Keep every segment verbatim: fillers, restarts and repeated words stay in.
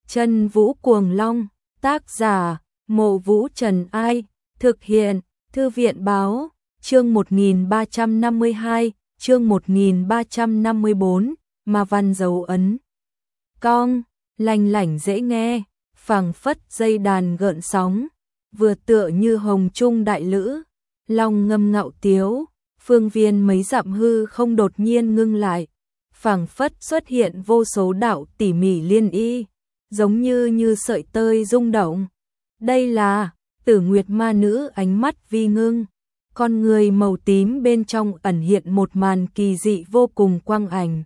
Chân Vũ Cuồng Long, tác giả, Mộ Vũ Trần Ai, thực hiện, Thư viện Báo, chương một nghìn ba trăm năm mươi hai, chương một nghìn ba trăm năm mươi bốn, Ma văn dấu ấn. Cong, lanh lảnh dễ nghe, phảng phất dây đàn gợn sóng, vừa tựa như hồng trung đại lữ, long ngâm ngạo tiếu, phương viên mấy dặm hư không đột nhiên ngưng lại, phảng phất xuất hiện vô số đạo tỉ mỉ liên y, giống như như sợi tơi rung động. Đây là Tử Nguyệt ma nữ, ánh mắt vi ngưng, con người màu tím bên trong ẩn hiện một màn kỳ dị vô cùng quang ảnh.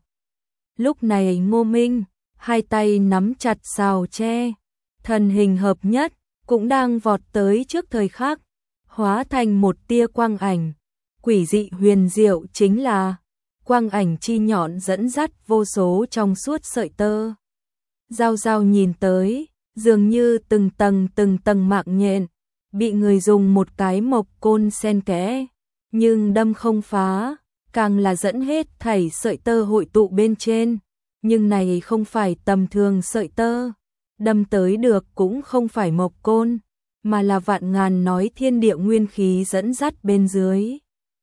Lúc này Ngô Minh, hai tay nắm chặt sào tre, thần hình hợp nhất, cũng đang vọt tới trước thời khắc, hóa thành một tia quang ảnh. Quỷ dị huyền diệu chính là quang ảnh chi nhọn dẫn dắt vô số trong suốt sợi tơ. Giao giao nhìn tới, dường như từng tầng từng tầng mạng nhện, bị người dùng một cái mộc côn xen kẽ, nhưng đâm không phá, càng là dẫn hết thảy sợi tơ hội tụ bên trên. Nhưng này không phải tầm thường sợi tơ, đâm tới được cũng không phải mộc côn, mà là vạn ngàn nói thiên địa nguyên khí dẫn dắt bên dưới.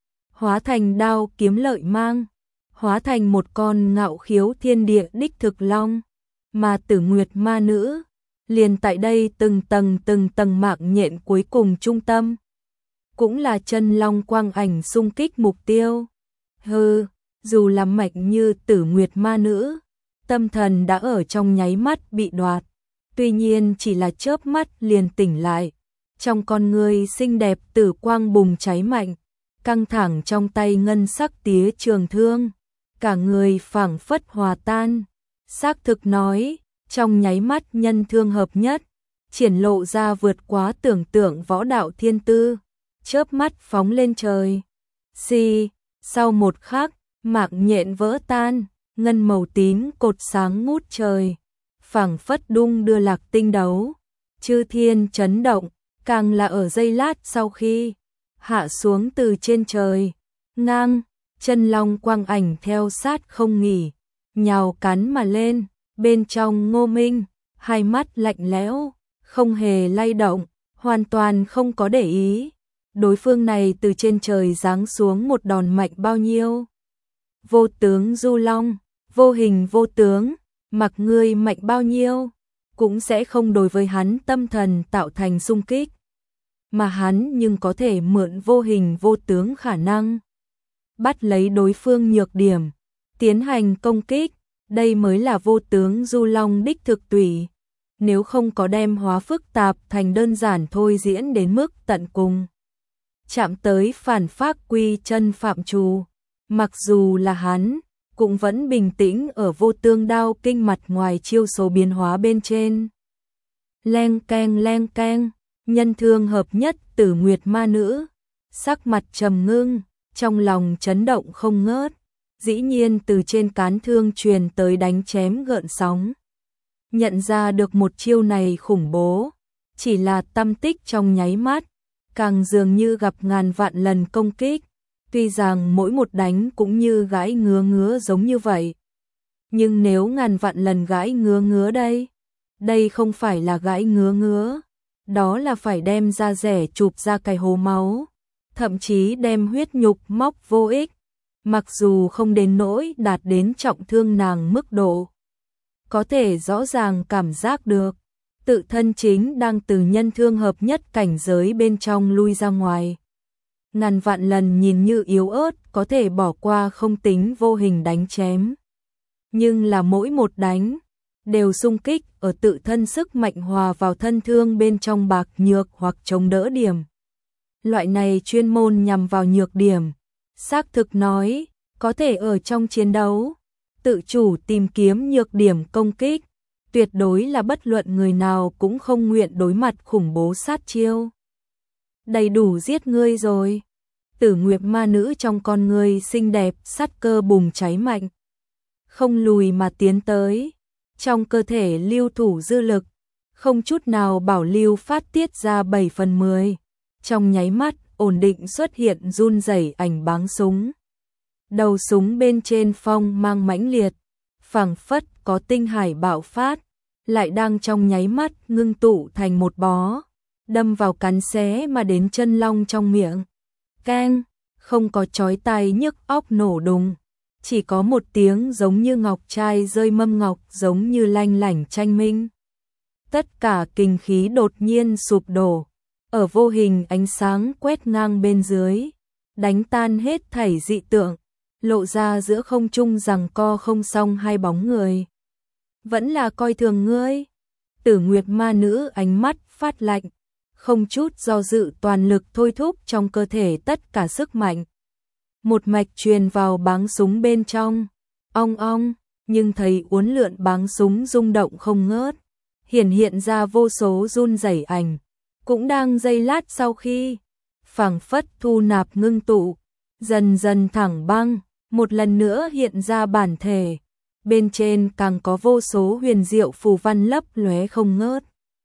Hóa thành đao kiếm lợi mang, hóa thành một con ngạo khiếu thiên địa đích thực long, mà Tử Nguyệt ma nữ, liền tại đây từng tầng từng tầng mạng nhện cuối cùng trung tâm, cũng là chân long quang ảnh xung kích mục tiêu. Hừ, dù là mạch như Tử Nguyệt ma nữ, tâm thần đã ở trong nháy mắt bị đoạt, tuy nhiên chỉ là chớp mắt liền tỉnh lại, trong con người xinh đẹp tử quang bùng cháy mạnh, căng thẳng trong tay ngân sắc tía trường thương, cả người phảng phất hòa tan. Xác thực nói, trong nháy mắt nhân thương hợp nhất, triển lộ ra vượt quá tưởng tượng võ đạo thiên tư, chớp mắt phóng lên trời. Xì, sau một khắc, mạng nhện vỡ tan, ngân màu tím cột sáng ngút trời, phảng phất đung đưa lạc tinh đấu, chư thiên chấn động, càng là ở giây lát sau khi hạ xuống từ trên trời, ngang, chân long quang ảnh theo sát không nghỉ, nhào cắn mà lên. Bên trong Ngô Minh, hai mắt lạnh lẽo, không hề lay động, hoàn toàn không có để ý. Đối phương này từ trên trời giáng xuống một đòn mạnh bao nhiêu. Vô tướng du long, vô hình vô tướng, mặc ngươi mạnh bao nhiêu, cũng sẽ không đối với hắn tâm thần tạo thành xung kích. Mà hắn nhưng có thể mượn vô hình vô tướng khả năng, bắt lấy đối phương nhược điểm, tiến hành công kích. Đây mới là vô tướng du long đích thực tùy, nếu không có đem hóa phức tạp thành đơn giản thôi diễn đến mức tận cùng. Chạm tới phản phác quy chân phạm trù, mặc dù là hắn, cũng vẫn bình tĩnh ở vô tương đao kinh mặt ngoài chiêu số biến hóa bên trên. Leng keng leng keng, nhân thương hợp nhất Tử Nguyệt ma nữ, sắc mặt trầm ngưng, trong lòng chấn động không ngớt. Dĩ nhiên từ trên cán thương truyền tới đánh chém gợn sóng. Nhận ra được một chiêu này khủng bố, chỉ là tâm tích trong nháy mắt, càng dường như gặp ngàn vạn lần công kích, tuy rằng mỗi một đánh cũng như gãi ngứa ngứa giống như vậy. Nhưng nếu ngàn vạn lần gãi ngứa ngứa đây, đây không phải là gãi ngứa ngứa, đó là phải đem da rẻ chụp ra cái hố máu, thậm chí đem huyết nhục móc vô ích. Mặc dù không đến nỗi đạt đến trọng thương nàng mức độ, có thể rõ ràng cảm giác được, tự thân chính đang từ nhân thương hợp nhất cảnh giới bên trong lui ra ngoài. Ngàn vạn lần nhìn như yếu ớt có thể bỏ qua không tính vô hình đánh chém. Nhưng là mỗi một đánh, đều xung kích ở tự thân sức mạnh hòa vào thân thương bên trong bạc nhược hoặc chống đỡ điểm. Loại này chuyên môn nhằm vào nhược điểm. Xác thực nói, có thể ở trong chiến đấu, tự chủ tìm kiếm nhược điểm công kích, tuyệt đối là bất luận người nào cũng không nguyện đối mặt khủng bố sát chiêu. Đầy đủ giết ngươi rồi. Tử Nguyệt ma nữ trong con ngươi xinh đẹp sát cơ bùng cháy mạnh, không lùi mà tiến tới, trong cơ thể lưu thủ dư lực, không chút nào bảo lưu phát tiết ra bảy phần mười, trong nháy mắt ổn định xuất hiện run rẩy ảnh báng súng. Đầu súng bên trên phong mang mãnh liệt, phảng phất có tinh hải bạo phát, lại đang trong nháy mắt ngưng tụ thành một bó, đâm vào cắn xé mà đến chân long trong miệng. Keng, không có chói tai nhức óc nổ đùng, chỉ có một tiếng giống như ngọc trai rơi mâm ngọc, giống như lanh lảnh tranh minh. Tất cả kinh khí đột nhiên sụp đổ, ở vô hình ánh sáng quét ngang bên dưới, đánh tan hết thảy dị tượng, lộ ra giữa không trung giằng co không xong hai bóng người. Vẫn là coi thường ngươi. Tử Nguyệt ma nữ ánh mắt phát lạnh, không chút do dự toàn lực thôi thúc trong cơ thể tất cả sức mạnh. Một mạch truyền vào báng súng bên trong, ong ong, nhưng thấy uốn lượn báng súng rung động không ngớt, hiển hiện ra vô số run rẩy ảnh, cũng đang giây lát sau khi phảng phất thu nạp ngưng tụ, dần dần thẳng băng, một lần nữa hiện ra bản thể, bên trên càng có vô số huyền diệu phù văn lấp lóe không ngớt,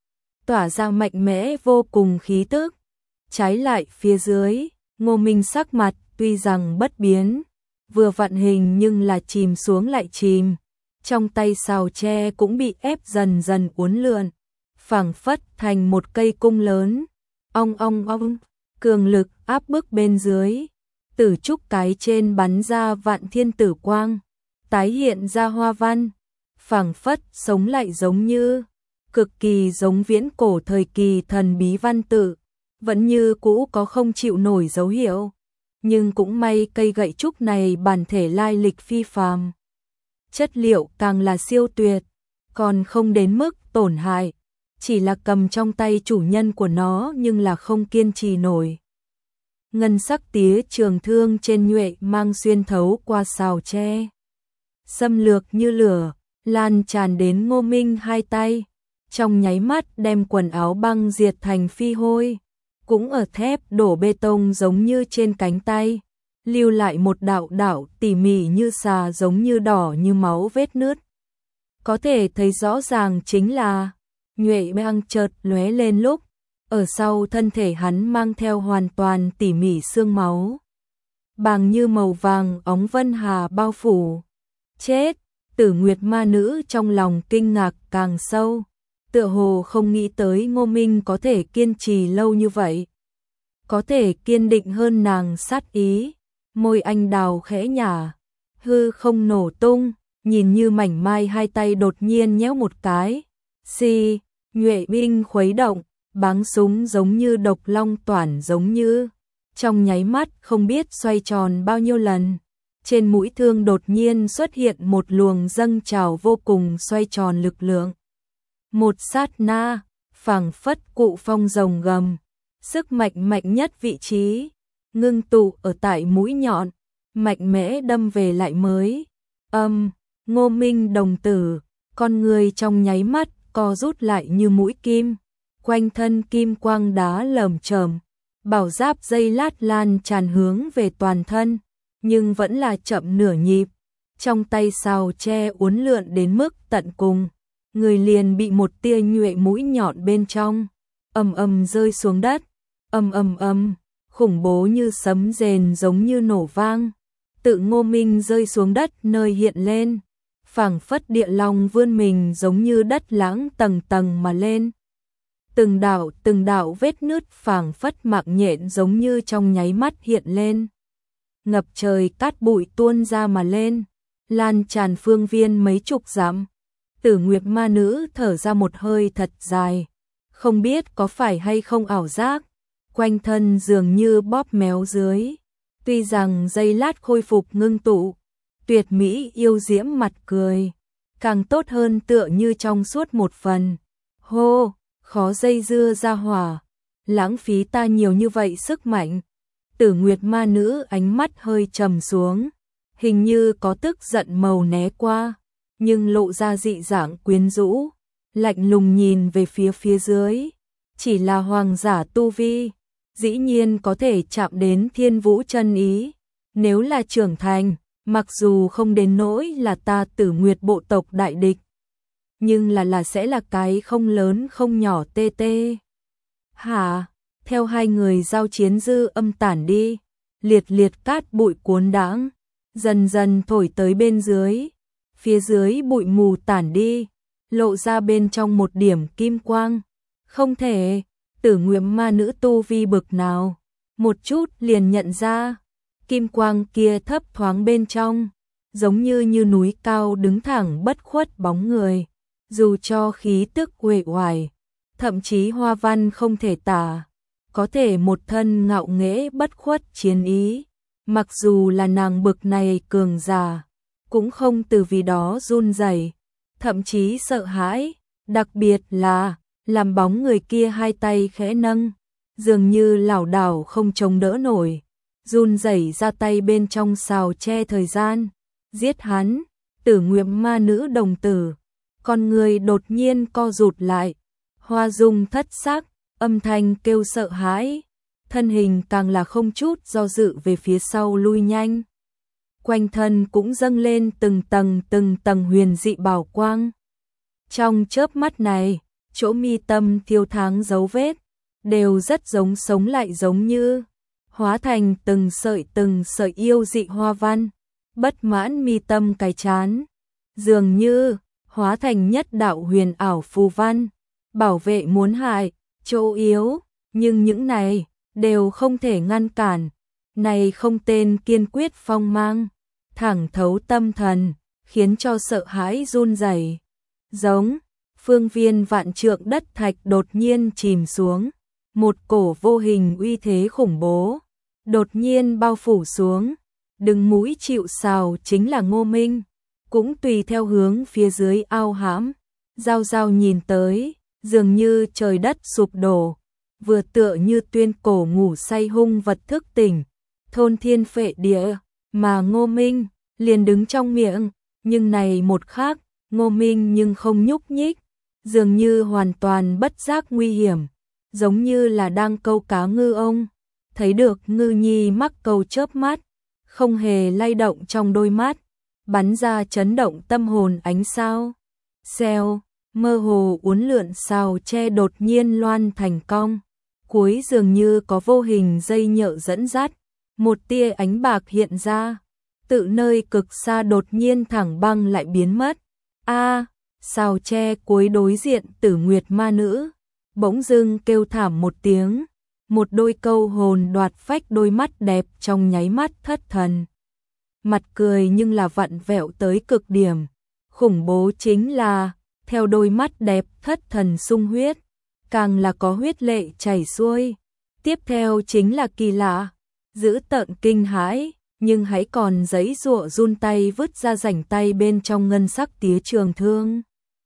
tỏa ra mạnh mẽ vô cùng khí tức. Trái lại phía dưới, Ngô Minh sắc mặt tuy rằng bất biến, vừa vặn hình nhưng là chìm xuống lại chìm, trong tay sào tre cũng bị ép dần dần uốn lượn, phảng phất thành một cây cung lớn, ong ong ong, cường lực áp bức bên dưới, tử trúc cái trên bắn ra vạn thiên tử quang, tái hiện ra hoa văn, phảng phất sống lại giống như, cực kỳ giống viễn cổ thời kỳ thần bí văn tự, vẫn như cũ có không chịu nổi dấu hiệu, nhưng cũng may cây gậy trúc này bản thể lai lịch phi phàm, chất liệu càng là siêu tuyệt, còn không đến mức tổn hại, chỉ là cầm trong tay chủ nhân của nó nhưng là không kiên trì nổi. Ngân sắc tía trường thương trên nhuệ mang xuyên thấu qua sào tre, xâm lược như lửa, lan tràn đến Ngô Minh hai tay, trong nháy mắt đem quần áo băng diệt thành phi hôi, cũng ở thép đổ bê tông giống như trên cánh tay, lưu lại một đạo đạo tỉ mỉ như xà, giống như đỏ như máu vết nứt. Có thể thấy rõ ràng chính là nhuệ băng chợt lóe lên lúc ở sau thân thể hắn mang theo hoàn toàn tỉ mỉ xương máu, bàng như màu vàng óng vân hà bao phủ. Chết! Tử Nguyệt ma nữ trong lòng kinh ngạc càng sâu, tựa hồ không nghĩ tới Ngô Minh có thể kiên trì lâu như vậy, có thể kiên định hơn nàng sát ý. Môi anh đào khẽ nhả, hư không nổ tung, nhìn như mảnh mai hai tay đột nhiên nhéo một cái, xì, nhuệ binh khuấy động, báng súng giống như độc long toản, giống như trong nháy mắt không biết xoay tròn bao nhiêu lần, trên mũi thương đột nhiên xuất hiện một luồng dâng trào vô cùng xoay tròn lực lượng. Một sát na, phảng phất cụ phong rồng gầm, sức mạnh mạnh nhất vị trí, ngưng tụ ở tại mũi nhọn, mạnh mẽ đâm về lại mới. Âm, Ngô Minh đồng tử, con người trong nháy mắt co rút lại như mũi kim, quanh thân kim quang đá lởm chởm, bảo giáp dây lát lan tràn hướng về toàn thân, nhưng vẫn là chậm nửa nhịp, trong tay sào tre uốn lượn đến mức tận cùng, người liền bị một tia nhuệ mũi nhọn bên trong, ầm ầm rơi xuống đất, ầm ầm ầm, khủng bố như sấm rền, giống như nổ vang, tự Ngô Minh rơi xuống đất nơi hiện lên, phảng phất địa long vươn mình, giống như đất lãng tầng tầng mà lên. Từng đạo từng đạo vết nứt phảng phất mạng nhện, giống như trong nháy mắt hiện lên, ngập trời cát bụi tuôn ra mà lên, lan tràn phương viên mấy chục dặm. Tử Nguyệt ma nữ thở ra một hơi thật dài, không biết có phải hay không ảo giác, quanh thân dường như bóp méo dưới, tuy rằng giây lát khôi phục ngưng tụ, tuyệt mỹ yêu diễm mặt cười, càng tốt hơn, tựa như trong suốt một phần. Hô, khó dây dưa ra hỏa, lãng phí ta nhiều như vậy sức mạnh. Tử Nguyệt ma nữ ánh mắt hơi trầm xuống, hình như có tức giận màu né qua, nhưng lộ ra dị dạng quyến rũ, lạnh lùng nhìn về phía phía dưới, chỉ là hoàng giả tu vi, dĩ nhiên có thể chạm đến thiên vũ chân ý, nếu là trưởng thành, mặc dù không đến nỗi là ta Tử Nguyệt bộ tộc đại địch, nhưng là là sẽ là cái không lớn không nhỏ tê tê. Hả? Theo hai người giao chiến dư âm tản đi, liệt liệt cát bụi cuốn đãng, dần dần thổi tới bên dưới, phía dưới bụi mù tản đi, lộ ra bên trong một điểm kim quang. Không thể, Tử Nguyệt ma nữ tu vi bực nào, một chút liền nhận ra, kim quang kia thấp thoáng bên trong, giống như như núi cao đứng thẳng bất khuất bóng người, dù cho khí tức uể oải, thậm chí hoa văn không thể tả, có thể một thân ngạo nghễ bất khuất chiến ý, mặc dù là nàng bực này cường giả, cũng không từ vì đó run rẩy, thậm chí sợ hãi, đặc biệt là làm bóng người kia hai tay khẽ nâng, dường như lảo đảo không chống đỡ nổi, run rẩy ra tay bên trong sào che thời gian, giết hắn. Tử Nguyệt ma nữ đồng tử, con người đột nhiên co rụt lại, hoa dung thất sắc, âm thanh kêu sợ hãi, thân hình càng là không chút do dự về phía sau lui nhanh. Quanh thân cũng dâng lên từng tầng từng tầng huyền dị bảo quang. Trong chớp mắt này, chỗ mi tâm thiêu tháng dấu vết, đều rất giống sống lại giống như, hóa thành từng sợi từng sợi yêu dị hoa văn, bất mãn mi tâm cái chán, dường như, hóa thành nhất đạo huyền ảo phù văn, bảo vệ muốn hại, chỗ yếu, nhưng những này, đều không thể ngăn cản, này không tên kiên quyết phong mang, thẳng thấu tâm thần, khiến cho sợ hãi run rẩy. Giống, phương viên vạn trượng đất thạch đột nhiên chìm xuống, một cổ vô hình uy thế khủng bố, đột nhiên bao phủ xuống, đứng mũi chịu sào chính là Ngô Minh, cũng tùy theo hướng phía dưới ao hãm, giao giao nhìn tới, dường như trời đất sụp đổ, vừa tựa như tuyên cổ ngủ say hung vật thức tỉnh, thôn thiên phệ địa, mà Ngô Minh liền đứng trong miệng, nhưng này một khác, Ngô Minh nhưng không nhúc nhích, dường như hoàn toàn bất giác nguy hiểm, giống như là đang câu cá ngư ông, thấy được ngư nhi mắc câu chớp mắt, không hề lay động trong đôi mắt, bắn ra chấn động tâm hồn ánh sao. Xèo, mơ hồ uốn lượn sào che đột nhiên loan thành cong, cuối dường như có vô hình dây nhợ dẫn dắt, một tia ánh bạc hiện ra, tự nơi cực xa đột nhiên thẳng băng lại biến mất. A, sào che cuối đối diện Tử Nguyệt ma nữ, bỗng dưng kêu thảm một tiếng, một đôi câu hồn đoạt phách đôi mắt đẹp trong nháy mắt thất thần. Mặt cười nhưng là vặn vẹo tới cực điểm, khủng bố chính là, theo đôi mắt đẹp thất thần sung huyết, càng là có huyết lệ chảy xuôi. Tiếp theo chính là kỳ lạ, giữ tợn kinh hãi, nhưng hãy còn giấy giụa run tay vứt ra rảnh tay bên trong ngân sắc tía trường thương.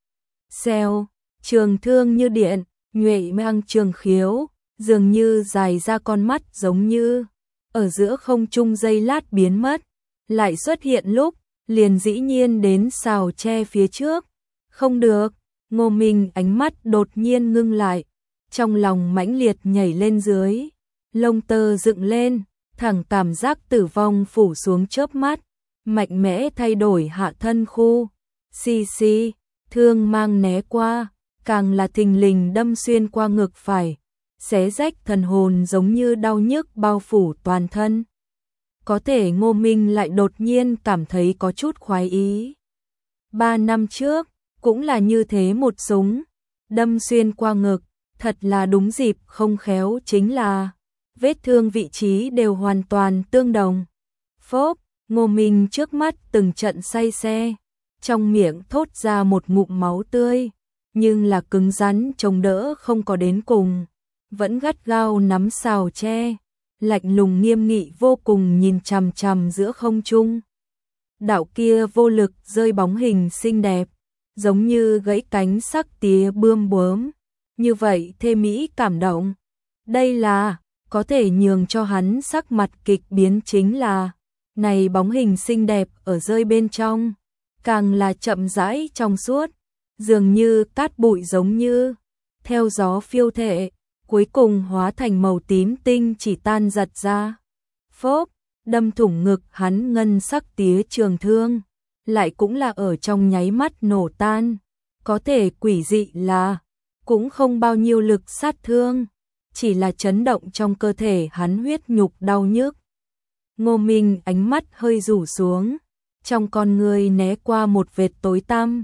Xèo, trường thương như điện, nhuệ mang trường khiếu, dường như dài ra con mắt giống như, ở giữa không trung giây lát biến mất, lại xuất hiện lúc, liền dĩ nhiên đến sào che phía trước. Không được, Ngô Minh ánh mắt đột nhiên ngưng lại, trong lòng mãnh liệt nhảy lên dưới, lông tơ dựng lên, thẳng cảm giác tử vong phủ xuống chớp mắt, mạnh mẽ thay đổi hạ thân khu, xì xì, thương mang né qua, càng là thình lình đâm xuyên qua ngực phải, xé rách thần hồn giống như đau nhức bao phủ toàn thân. Có thể Ngô Minh lại đột nhiên cảm thấy có chút khoái ý. Ba năm trước, cũng là như thế một súng, đâm xuyên qua ngực, thật là đúng dịp không khéo chính là, vết thương vị trí đều hoàn toàn tương đồng. Phốp, Ngô Minh trước mắt từng trận say xe, trong miệng thốt ra một ngụm máu tươi, nhưng là cứng rắn chống đỡ không có đến cùng, vẫn gắt gao nắm sào tre, lạnh lùng nghiêm nghị vô cùng nhìn chằm chằm giữa không trung. Đạo kia vô lực rơi bóng hình xinh đẹp, giống như gãy cánh sắc tía bươm bướm, như vậy thê mỹ cảm động. Đây là, có thể nhường cho hắn sắc mặt kịch biến chính là, này bóng hình xinh đẹp ở rơi bên trong, càng là chậm rãi trong suốt, dường như cát bụi giống như, theo gió phiêu thệ, cuối cùng hóa thành màu tím tinh chỉ tan giật ra. Phốp, đâm thủng ngực hắn ngân sắc tía trường thương, lại cũng là ở trong nháy mắt nổ tan, có thể quỷ dị là, cũng không bao nhiêu lực sát thương, chỉ là chấn động trong cơ thể hắn huyết nhục đau nhức. Ngô Minh ánh mắt hơi rủ xuống, trong con người né qua một vệt tối tăm,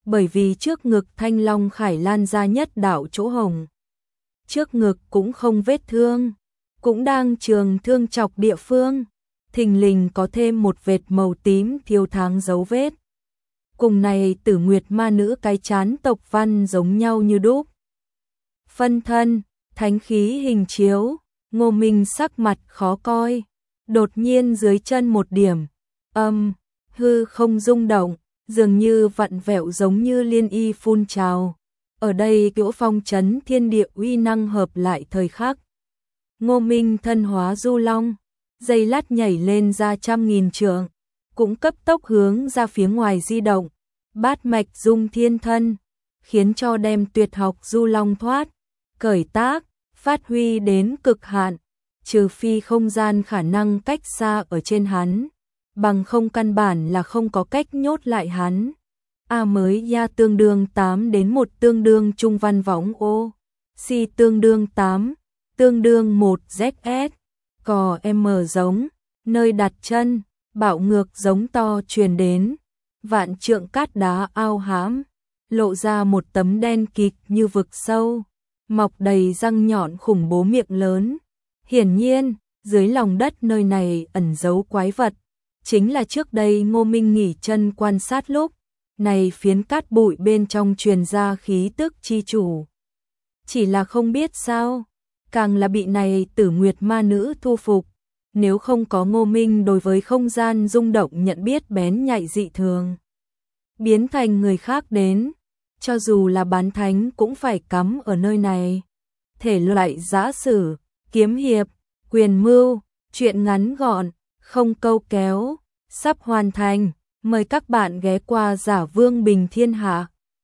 bởi vì trước ngực Thanh Long Khải lan ra nhất đạo chỗ hồng. Trước ngực cũng không vết thương, cũng đang trường thương chọc địa phương, thình lình có thêm một vệt màu tím thiêu tháng dấu vết. Cùng này Tử Nguyệt ma nữ cái chán tộc văn giống nhau như đúc. Phân thân, thánh khí hình chiếu, Ngô Minh sắc mặt khó coi, đột nhiên dưới chân một điểm, âm, hư không rung động, dường như vặn vẹo giống như liên y phun trào. Ở đây Cửu Phong trấn thiên địa uy năng hợp lại thời khắc. Ngô Minh thân hóa du long, dây lát nhảy lên ra trăm nghìn trượng, cũng cấp tốc hướng ra phía ngoài di động, bát mạch dung thiên thân, khiến cho đem tuyệt học du long thoát, cởi tác, phát huy đến cực hạn, trừ phi không gian khả năng cách xa ở trên hắn, bằng không căn bản là không có cách nhốt lại hắn. A mới ya tương đương tám đến một tương đương trung văn võng ô, si tương đương tám, tương đương một Z S, cò M giống, nơi đặt chân, bạo ngược giống to truyền đến, vạn trượng cát đá ao hãm, lộ ra một tấm đen kịt như vực sâu, mọc đầy răng nhọn khủng bố miệng lớn. Hiển nhiên, dưới lòng đất nơi này ẩn giấu quái vật, chính là trước đây Ngô Minh nghỉ chân quan sát lúc, này phiến cát bụi bên trong truyền ra khí tức chi chủ. Chỉ là không biết sao, càng là bị này Tử Nguyệt ma nữ thu phục, nếu không có Ngô Minh đối với không gian rung động nhận biết bén nhạy dị thường, biến thành người khác đến, cho dù là bán thánh cũng phải cắm ở nơi này. Thể loại giã sử, kiếm hiệp, quyền mưu, truyện ngắn gọn, không câu kéo, sắp hoàn thành, mời các bạn ghé qua Giả Vương Bình Thiên Hạ.